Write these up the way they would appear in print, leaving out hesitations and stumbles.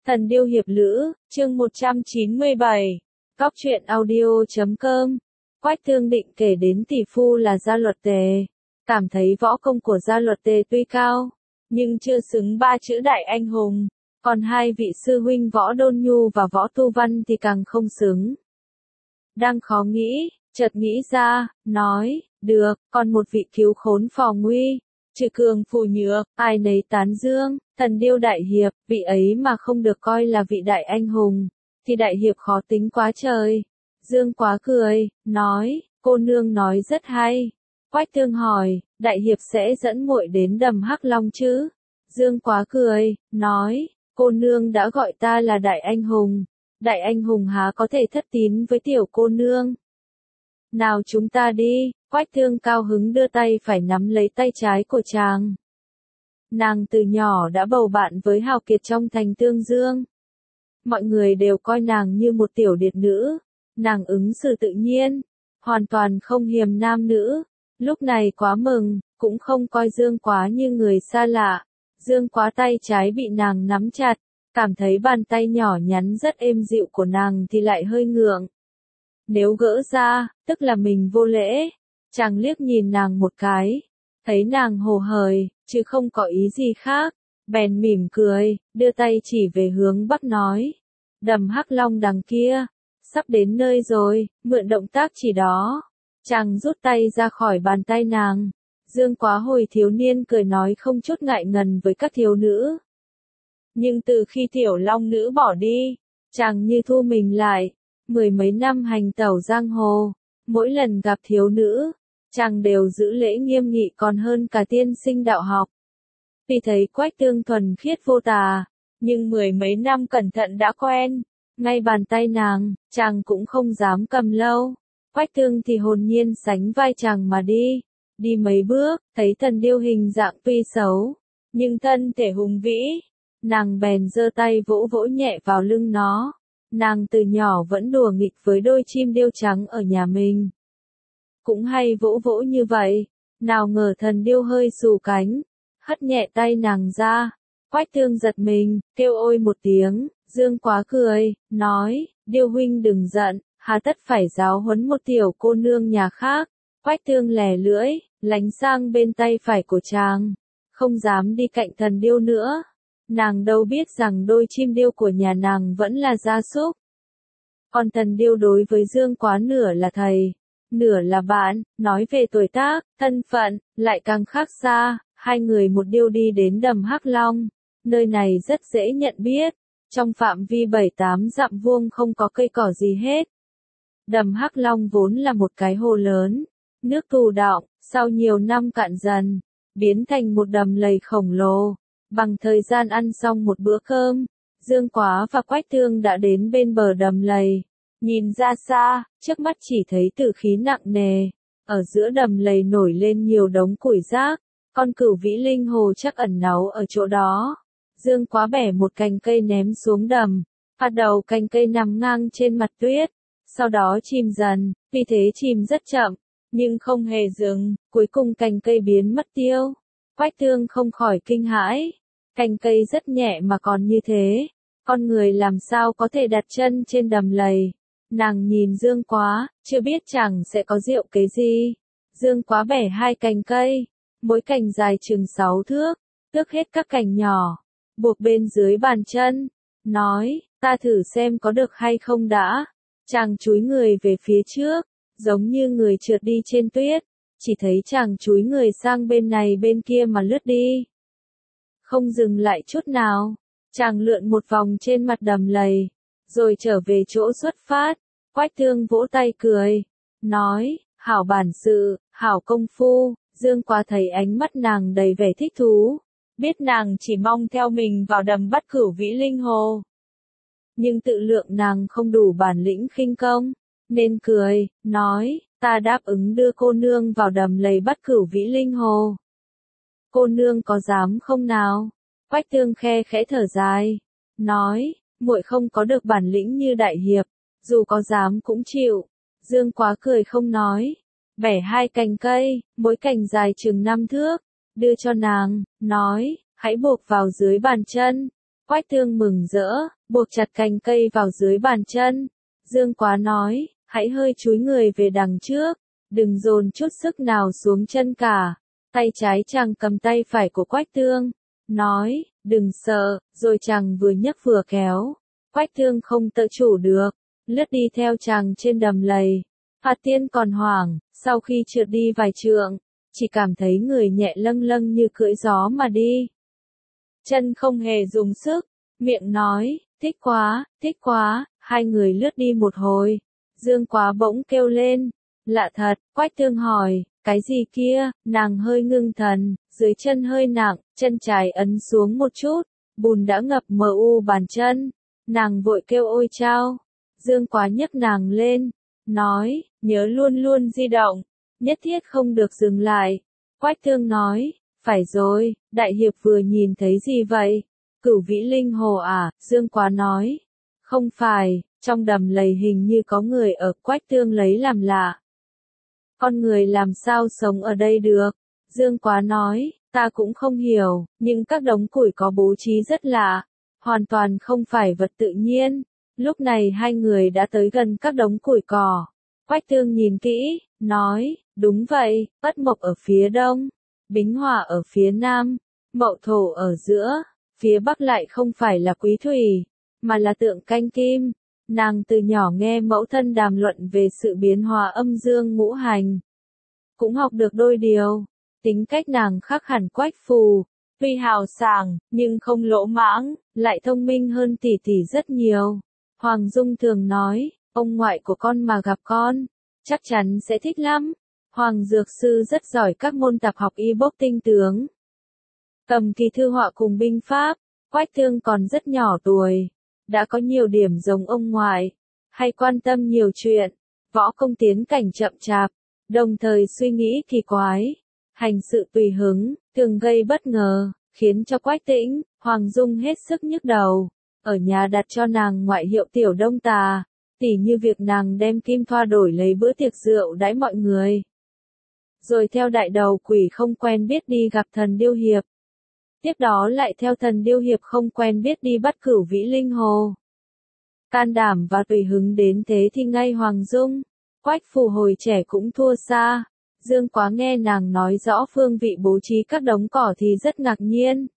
Thần điêu hiệp lữ, chương 197. Cóc truyện audio.com. Quách Thương định kể đến tỷ phu là Gia Luật Tề. Cảm thấy võ công của Gia Luật Tề tuy cao, nhưng chưa xứng ba chữ đại anh hùng. Còn hai vị sư huynh Võ Đôn Nhu và Võ Tu Văn thì càng không xứng. Đang khó nghĩ, chợt nghĩ ra, nói, được, còn một vị cứu khốn phò nguy. Trừ cường phù nhược, ai nấy tán dương, thần điêu đại hiệp, vị ấy mà không được coi là vị đại anh hùng, thì đại hiệp khó tính quá trời. Dương Quá cười, nói, cô nương nói rất hay. Quách Thương hỏi, đại hiệp sẽ dẫn muội đến đầm Hắc Long chứ? Dương Quá cười, nói, cô nương đã gọi ta là đại anh hùng. Đại anh hùng há có thể thất tín với tiểu cô nương? Nào chúng ta đi. Quách Thương cao hứng đưa tay phải nắm lấy tay trái của chàng. Nàng từ nhỏ đã bầu bạn với hào kiệt trong thành Tương Dương. Mọi người đều coi nàng như một tiểu điệt nữ. Nàng ứng xử tự nhiên, hoàn toàn không hiềm nam nữ. Lúc này quá mừng, cũng không coi Dương Quá như người xa lạ. Dương Quá tay trái bị nàng nắm chặt, cảm thấy bàn tay nhỏ nhắn rất êm dịu của nàng thì lại hơi ngượng. Nếu gỡ ra, tức là mình vô lễ. Chàng liếc nhìn nàng một cái, thấy nàng hồ hởi, chứ không có ý gì khác, bèn mỉm cười, đưa tay chỉ về hướng bắc nói, đầm Hắc Long đằng kia, sắp đến nơi rồi, mượn động tác chỉ đó. Chàng rút tay ra khỏi bàn tay nàng. Dương Quá hồi thiếu niên cười nói không chút ngại ngần với các thiếu nữ. Nhưng từ khi tiểu long nữ bỏ đi, chàng như thu mình lại, mười mấy năm hành tẩu giang hồ, mỗi lần gặp thiếu nữ, chàng đều giữ lễ nghiêm nghị còn hơn cả tiên sinh đạo học. Vì thấy Quách Thương thuần khiết vô tà, nhưng mười mấy năm cẩn thận đã quen, ngay bàn tay nàng, chàng cũng không dám cầm lâu. Quách Thương thì hồn nhiên sánh vai chàng mà đi. Đi mấy bước, thấy thần điêu hình dạng tuy xấu, nhưng thân thể hùng vĩ. Nàng bèn giơ tay vỗ vỗ nhẹ vào lưng nó. Nàng từ nhỏ vẫn đùa nghịch với đôi chim điêu trắng ở nhà mình. Cũng hay vỗ vỗ như vậy, nào ngờ thần điêu hơi xù cánh, hất nhẹ tay nàng ra. Quách Thương giật mình, kêu ôi một tiếng. Dương Quá cười, nói, điêu huynh đừng giận, hà tất phải giáo huấn một tiểu cô nương nhà khác. Quách Thương lè lưỡi, lánh sang bên tay phải của chàng, không dám đi cạnh thần điêu nữa. Nàng đâu biết rằng đôi chim điêu của nhà nàng vẫn là gia súc. Còn thần điêu đối với Dương Quá nửa là thầy, nửa là bạn, nói về tuổi tác, thân phận, lại càng khác xa. Hai người một điêu đi đến đầm Hắc Long. Nơi này rất dễ nhận biết, trong phạm vi 7-8 dặm vuông không có cây cỏ gì hết. Đầm Hắc Long vốn là một cái hồ lớn, nước tù đọng, sau nhiều năm cạn dần, biến thành một đầm lầy khổng lồ. Bằng thời gian ăn xong một bữa cơm, Dương Quá và Quách Thương đã đến bên bờ đầm lầy. Nhìn ra xa, trước mắt chỉ thấy tử khí nặng nề. Ở giữa đầm lầy nổi lên nhiều đống củi rác, con cửu vĩ linh hồ chắc ẩn náu ở chỗ đó. Dương Quá bẻ một cành cây ném xuống đầm, hạt đầu cành cây nằm ngang trên mặt tuyết, sau đó chìm dần, vì thế chìm rất chậm, nhưng không hề dừng, cuối cùng cành cây biến mất tiêu. Quách Thương không khỏi kinh hãi, cành cây rất nhẹ mà còn như thế, con người làm sao có thể đặt chân trên đầm lầy. Nàng nhìn Dương Quá, chưa biết chàng sẽ có diệu kế gì. Dương Quá bẻ hai cành cây, mỗi cành dài chừng 6 thước, tước hết các cành nhỏ, buộc bên dưới bàn chân, nói, ta thử xem có được hay không đã. Chàng chúi người về phía trước, giống như người trượt đi trên tuyết, chỉ thấy chàng chúi người sang bên này bên kia mà lướt đi. Không dừng lại chút nào, chàng lượn một vòng trên mặt đầm lầy, rồi trở về chỗ xuất phát. Quách Thương vỗ tay cười, nói, hảo bản sự, hảo công phu. Dương Quá thấy ánh mắt nàng đầy vẻ thích thú, biết nàng chỉ mong theo mình vào đầm bắt cửu vĩ linh hồ. Nhưng tự lượng nàng không đủ bản lĩnh khinh công, nên cười, nói, ta đáp ứng đưa cô nương vào đầm lầy bắt cửu vĩ linh hồ. Cô nương có dám không nào? Quách Thương khe khẽ thở dài, nói, muội không có được bản lĩnh như đại hiệp, dù có dám cũng chịu. Dương Quá cười không nói, bẻ hai cành cây, mỗi cành dài chừng 5 thước, đưa cho nàng, nói, hãy buộc vào dưới bàn chân. Quách Tương mừng rỡ, buộc chặt cành cây vào dưới bàn chân. Dương Quá nói, hãy hơi chúi người về đằng trước, đừng dồn chút sức nào xuống chân cả. Tay trái chàng cầm tay phải của Quách Tương, nói, đừng sợ, rồi chàng vừa nhấc vừa kéo. Quách Tương không tự chủ được, lướt đi theo chàng trên đầm lầy. Phạt Tiên còn hoảng, sau khi trượt đi vài trượng, chỉ cảm thấy người nhẹ lâng lâng như cưỡi gió mà đi. Chân không hề dùng sức, miệng nói, thích quá, hai người lướt đi một hồi. Dương Quá bỗng kêu lên, lạ thật, Quách Tương hỏi, cái gì kia, nàng hơi ngưng thần, dưới chân hơi nặng, chân trái ấn xuống một chút, bùn đã ngập mờ u bàn chân. Nàng vội kêu ôi chao. Dương Quá nhấc nàng lên, nói, nhớ luôn luôn di động, nhất thiết không được dừng lại. Quách Tương nói, phải rồi, đại hiệp vừa nhìn thấy gì vậy? Cửu Vĩ Linh Hồ à? Dương Quá nói, không phải, trong đầm lầy hình như có người ở. Quách Tương lấy làm lạ. Con người làm sao sống ở đây được? Dương Quá nói, ta cũng không hiểu, nhưng các đống củi có bố trí rất lạ, hoàn toàn không phải vật tự nhiên. Lúc này hai người đã tới gần các đống củi cỏ. Quách Tương nhìn kỹ, nói, đúng vậy, Bất Mộc ở phía đông, Bính Hỏa ở phía nam, Mậu Thổ ở giữa, phía bắc lại không phải là Quý Thủy, mà là Tượng Canh Kim. Nàng từ nhỏ nghe mẫu thân đàm luận về sự biến hóa âm dương ngũ hành, cũng học được đôi điều. Tính cách nàng khác hẳn Quách Phù, tuy hào sảng, nhưng không lỗ mãng, lại thông minh hơn tỷ tỷ rất nhiều. Hoàng Dung thường nói, ông ngoại của con mà gặp con, chắc chắn sẽ thích lắm. Hoàng Dược Sư rất giỏi các môn tạp học y bốc tinh tướng, cầm kỳ thư họa cùng binh pháp. Quách Tương còn rất nhỏ tuổi, đã có nhiều điểm giống ông ngoại, hay quan tâm nhiều chuyện, võ công tiến cảnh chậm chạp, đồng thời suy nghĩ kỳ quái, hành sự tùy hứng, thường gây bất ngờ, khiến cho Quách Tĩnh, Hoàng Dung hết sức nhức đầu. Ở nhà đặt cho nàng ngoại hiệu Tiểu Đông Tà, tỉ như việc nàng đem kim thoa đổi lấy bữa tiệc rượu đãi mọi người. Rồi theo đại đầu quỷ không quen biết đi gặp thần Điêu Hiệp. Tiếp đó lại theo thần Điêu Hiệp không quen biết đi bắt Cửu Vĩ Linh Hồ. Can đảm và tùy hứng đến thế thì ngay Hoàng Dung, Quách Phù hồi trẻ cũng thua xa. Dương Quá nghe nàng nói rõ phương vị bố trí các đống cỏ thì rất ngạc nhiên.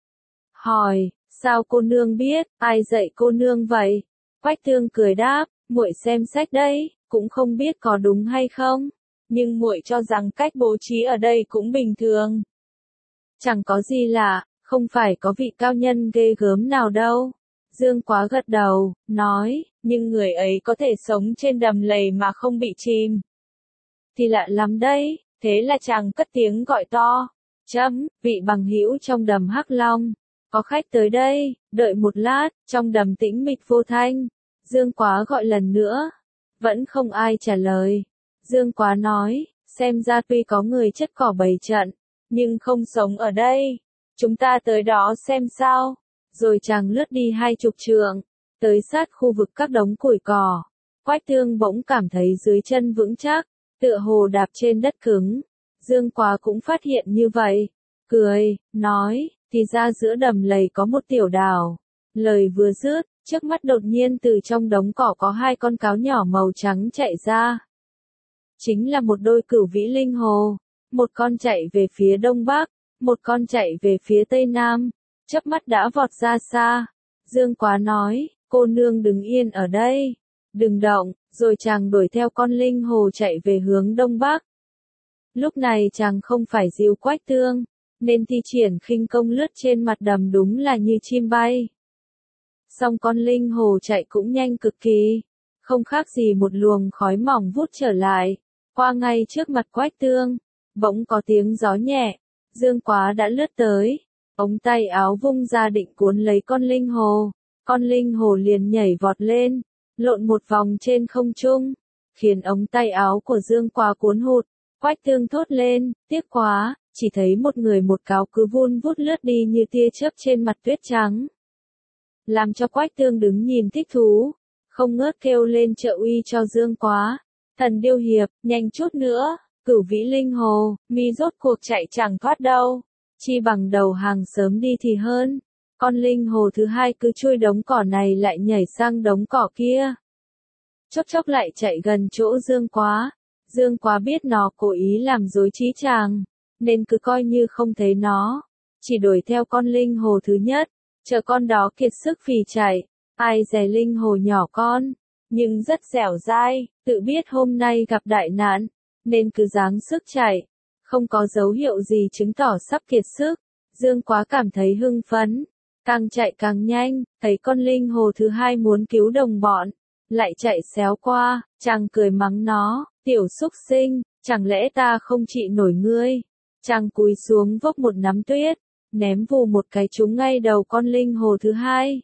Hỏi, sao cô nương biết, ai dạy cô nương vậy? Quách Tương cười đáp, muội xem sách đấy, cũng không biết có đúng hay không, nhưng muội cho rằng cách bố trí ở đây cũng bình thường. Chẳng có gì lạ, không phải có vị cao nhân ghê gớm nào đâu. Dương Quá gật đầu, nói, nhưng người ấy có thể sống trên đầm lầy mà không bị chìm thì lạ lắm đấy. Thế là chàng cất tiếng gọi to, vị bằng hữu trong đầm Hắc Long, có khách tới đây. Đợi một lát, trong đầm tĩnh mịch vô thanh. Dương Quá gọi lần nữa, vẫn không ai trả lời. Dương Quá nói, xem ra tuy có người chất cỏ bày trận, nhưng không sống ở đây. Chúng ta tới đó xem sao. Rồi chàng lướt đi 20 trượng, tới sát khu vực các đống củi cỏ. Quách Tương bỗng cảm thấy dưới chân vững chắc, tựa hồ đạp trên đất cứng. Dương Quá cũng phát hiện như vậy, cười, nói, thì ra giữa đầm lầy có một tiểu đảo. Lời vừa dứt, trước mắt đột nhiên từ trong đống cỏ có hai con cáo nhỏ màu trắng chạy ra. Chính là một đôi Cửu Vĩ Linh Hồ, một con chạy về phía đông bắc, một con chạy về phía tây nam, chớp mắt đã vọt ra xa. Dương Quá nói, cô nương đứng yên ở đây, đừng động, rồi chàng đuổi theo con linh hồ chạy về hướng đông bắc. Lúc này chàng không phải dìu Quách Tương, nên thi triển khinh công lướt trên mặt đầm đúng là như chim bay. Song con linh hồ chạy cũng nhanh cực kỳ, không khác gì một luồng khói mỏng vút trở lại, qua ngay trước mặt Quách Tương. Bỗng có tiếng gió nhẹ, Dương Quá đã lướt tới, ống tay áo vung ra định cuốn lấy con linh hồ liền nhảy vọt lên, lộn một vòng trên không trung, khiến ống tay áo của Dương Quá cuốn hụt. Quách Tương thốt lên, tiếc quá, chỉ thấy một người một cáo cứ vun vút lướt đi như tia chớp trên mặt tuyết trắng. Làm cho Quách Tương đứng nhìn thích thú, không ngớt kêu lên trợ uy cho Dương Quá. Thần Điêu Hiệp, nhanh chút nữa, Cửu Vĩ Linh Hồ, mi rốt cuộc chạy chẳng thoát đâu, chi bằng đầu hàng sớm đi thì hơn. Con linh hồ thứ hai cứ chui đống cỏ này lại nhảy sang đống cỏ kia. Chốc chốc lại chạy gần chỗ Dương Quá. Dương Quá biết nó cố ý làm rối trí chàng, nên cứ coi như không thấy nó. Chỉ đuổi theo con linh hồ thứ nhất, chờ con đó kiệt sức phì chạy. Ai dè linh hồ nhỏ con, nhưng rất dẻo dai, tự biết hôm nay gặp đại nạn, nên cứ giáng sức chạy. Không có dấu hiệu gì chứng tỏ sắp kiệt sức. Dương Quá cảm thấy hưng phấn, càng chạy càng nhanh, thấy con linh hồ thứ hai muốn cứu đồng bọn, lại chạy xéo qua, chàng cười mắng nó, tiểu xúc sinh, chẳng lẽ ta không trị nổi ngươi. Chàng cúi xuống vốc một nắm tuyết, ném vù một cái trúng ngay đầu con linh hồ thứ hai.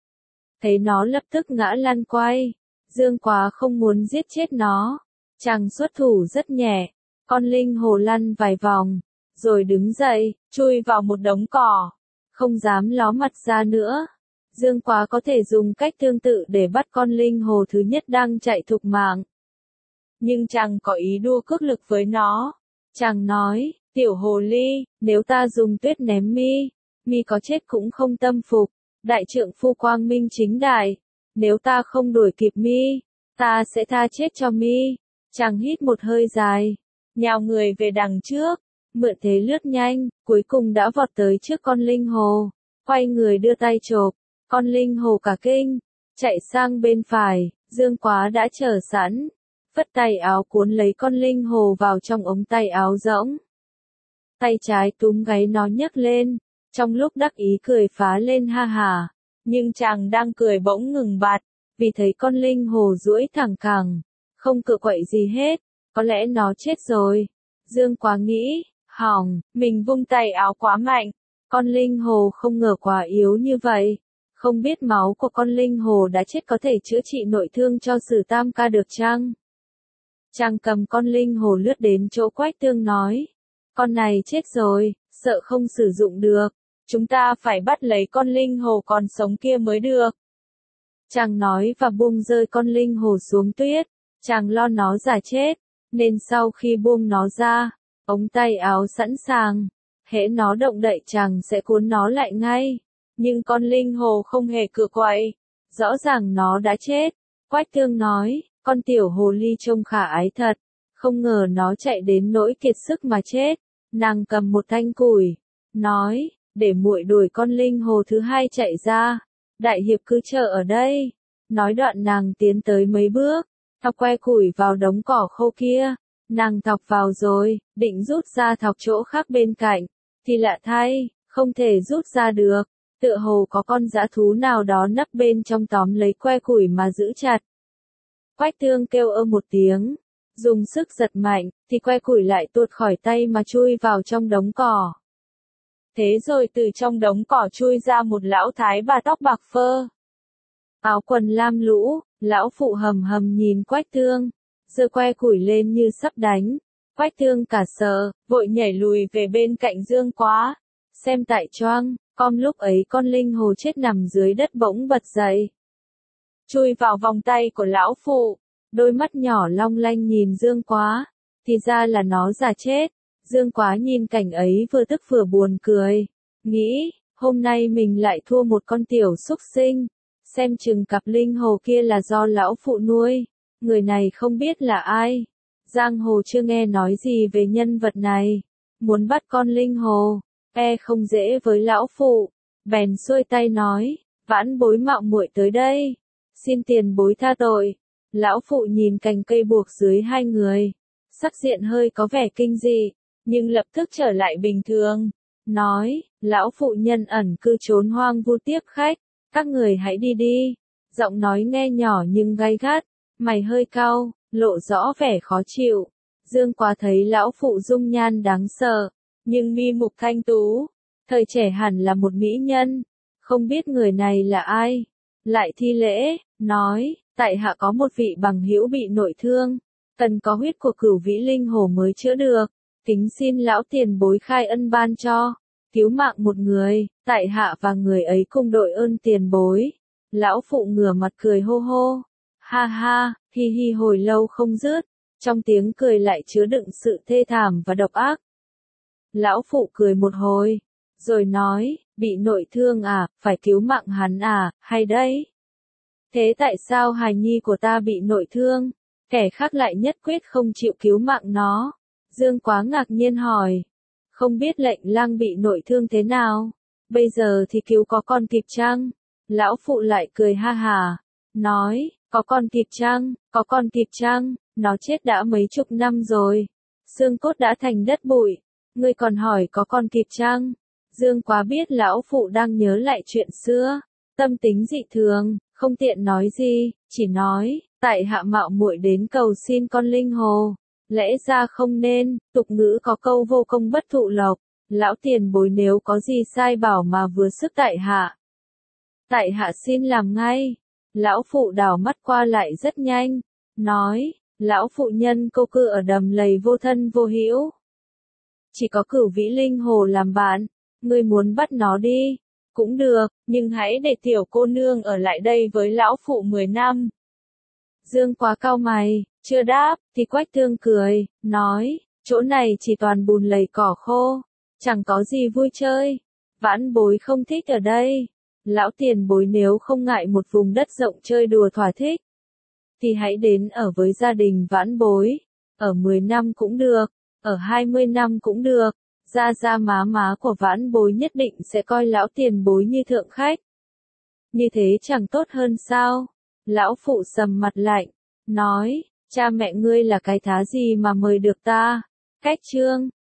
Thấy nó lập tức ngã lăn quay, Dương Quá không muốn giết chết nó, chàng xuất thủ rất nhẹ, con linh hồ lăn vài vòng, rồi đứng dậy, chui vào một đống cỏ, không dám ló mặt ra nữa. Dương Quá có thể dùng cách tương tự để bắt con linh hồ thứ nhất đang chạy thục mạng. Nhưng chàng có ý đua cước lực với nó. Chàng nói, tiểu hồ ly, nếu ta dùng tuyết ném mi có chết cũng không tâm phục. Đại trượng phu quang minh chính đại, nếu ta không đuổi kịp ta sẽ tha chết cho mi. Chàng hít một hơi dài, nhào người về đằng trước, mượn thế lướt nhanh, cuối cùng đã vọt tới trước con linh hồ, quay người đưa tay chộp, con linh hồ cả kinh, chạy sang bên phải, Dương Quá đã chờ sẵn, phất tay áo cuốn lấy con linh hồ vào trong ống tay áo rỗng. Tay trái túm gáy nó nhấc lên, trong lúc đắc ý cười phá lên ha hả, nhưng chàng đang cười bỗng ngừng bặt, vì thấy con linh hồ duỗi thẳng cẳng, không cựa quậy gì hết, có lẽ nó chết rồi. Dương Quá nghĩ, hỏng, mình vung tay áo quá mạnh, con linh hồ không ngờ quá yếu như vậy, không biết máu của con linh hồ đã chết có thể chữa trị nội thương cho Sử Tam ca được chăng? Chàng cầm con linh hồ lướt đến chỗ Quách Tương nói, con này chết rồi, sợ không sử dụng được, chúng ta phải bắt lấy con linh hồ còn sống kia mới được. Chàng nói và buông rơi con linh hồ xuống tuyết, chàng lo nó giả chết, nên sau khi buông nó ra, ống tay áo sẵn sàng, hễ nó động đậy chàng sẽ cuốn nó lại ngay. Nhưng con linh hồ không hề cựa quậy, rõ ràng nó đã chết. Quách Tương nói, con tiểu hồ ly trông khả ái thật, không ngờ nó chạy đến nỗi kiệt sức mà chết. Nàng cầm một thanh củi, nói, để muội đuổi con linh hồ thứ hai chạy ra, đại hiệp cứ chờ ở đây. Nói đoạn nàng tiến tới mấy bước, thọc que củi vào đống cỏ khô kia, nàng thọc vào rồi, định rút ra thọc chỗ khác bên cạnh, thì lạ thay, không thể rút ra được, tựa hồ có con dã thú nào đó nấp bên trong tóm lấy que củi mà giữ chặt. Quách Tương kêu ơ một tiếng, dùng sức giật mạnh, thì que củi lại tuột khỏi tay mà chui vào trong đống cỏ. Thế rồi từ trong đống cỏ chui ra một lão thái bà tóc bạc phơ, áo quần lam lũ, lão phụ hầm hầm nhìn Quách Tương, giơ que củi lên như sắp đánh. Quách Tương cả sợ, vội nhảy lùi về bên cạnh Dương Quá, xem tại choang, lúc ấy con linh hồ chết nằm dưới đất bỗng bật dậy, chui vào vòng tay của lão phụ, đôi mắt nhỏ long lanh nhìn Dương Quá, thì ra là nó giả chết. Dương Quá nhìn cảnh ấy vừa tức vừa buồn cười, nghĩ, hôm nay mình lại thua một con tiểu xúc sinh, xem chừng cặp linh hồ kia là do lão phụ nuôi, người này không biết là ai. Giang hồ chưa nghe nói gì về nhân vật này, muốn bắt con linh hồ, không dễ với lão phụ, bèn xuôi tay nói, vãn bối mạo muội tới đây, xin tiền bối tha tội. Lão phụ nhìn cành cây buộc dưới hai người, sắc diện hơi có vẻ kinh dị, nhưng lập tức trở lại bình thường, nói, lão phụ nhân ẩn cư trốn hoang vu tiếp khách, các người hãy đi đi. Giọng nói nghe nhỏ nhưng gay gắt, mày hơi cau, lộ rõ vẻ khó chịu. Dương Quá thấy lão phụ dung nhan đáng sợ, nhưng mi mục thanh tú, thời trẻ hẳn là một mỹ nhân, không biết người này là ai. Lại thi lễ, nói, tại hạ có một vị bằng hữu bị nội thương, cần có huyết của Cửu Vĩ Linh Hồ mới chữa được, kính xin lão tiền bối khai ân ban cho, cứu mạng một người, tại hạ và người ấy cùng đội ơn tiền bối. Lão phụ ngửa mặt cười hô hô, ha ha, hi hi hồi lâu không dứt, trong tiếng cười lại chứa đựng sự thê thảm và độc ác. Lão phụ cười một hồi, rồi nói, Bị nội thương à, phải cứu mạng hắn à, hay đấy. Thế tại sao hài nhi của ta bị nội thương? Kẻ khác lại nhất quyết không chịu cứu mạng nó. Dương Quá ngạc nhiên hỏi. Không biết lệnh lang bị nội thương thế nào? Bây giờ thì cứu có con kịp chăng? Lão phụ lại cười ha hà. Nói, có con kịp chăng, có con kịp chăng, nó chết đã mấy chục năm rồi. Xương cốt đã thành đất bụi. Ngươi còn hỏi có con kịp chăng? Dương Quá biết lão phụ đang nhớ lại chuyện xưa. Tâm tính dị thường, không tiện nói gì, chỉ nói, tại hạ mạo muội đến cầu xin con linh hồ. Lẽ ra không nên, tục ngữ có câu vô công bất thụ lộc. Lão tiền bối nếu có gì sai bảo mà vừa sức tại hạ. Tại hạ xin làm ngay. Lão phụ đảo mắt qua lại rất nhanh. Nói, lão phụ nhân câu cư ở đầm lầy vô thân vô hữu. Chỉ có Cửu Vĩ Linh Hồ làm bạn. Ngươi muốn bắt nó đi. Cũng được, nhưng hãy để tiểu cô nương ở lại đây với lão phụ 10 năm. Dương Quá cau mày, chưa đáp, thì Quách Tương cười, nói, chỗ này chỉ toàn bùn lầy cỏ khô, chẳng có gì vui chơi. Vãn bối không thích ở đây. Lão tiền bối nếu không ngại một vùng đất rộng chơi đùa thỏa thích, thì hãy đến ở với gia đình vãn bối. Ở 10 năm cũng được, ở 20 năm cũng được. Gia má của vãn bối nhất định sẽ coi lão tiền bối như thượng khách. Như thế chẳng tốt hơn sao? Lão phụ sầm mặt lạnh, nói, cha mẹ ngươi là cái thá gì mà mời được ta? Cách chương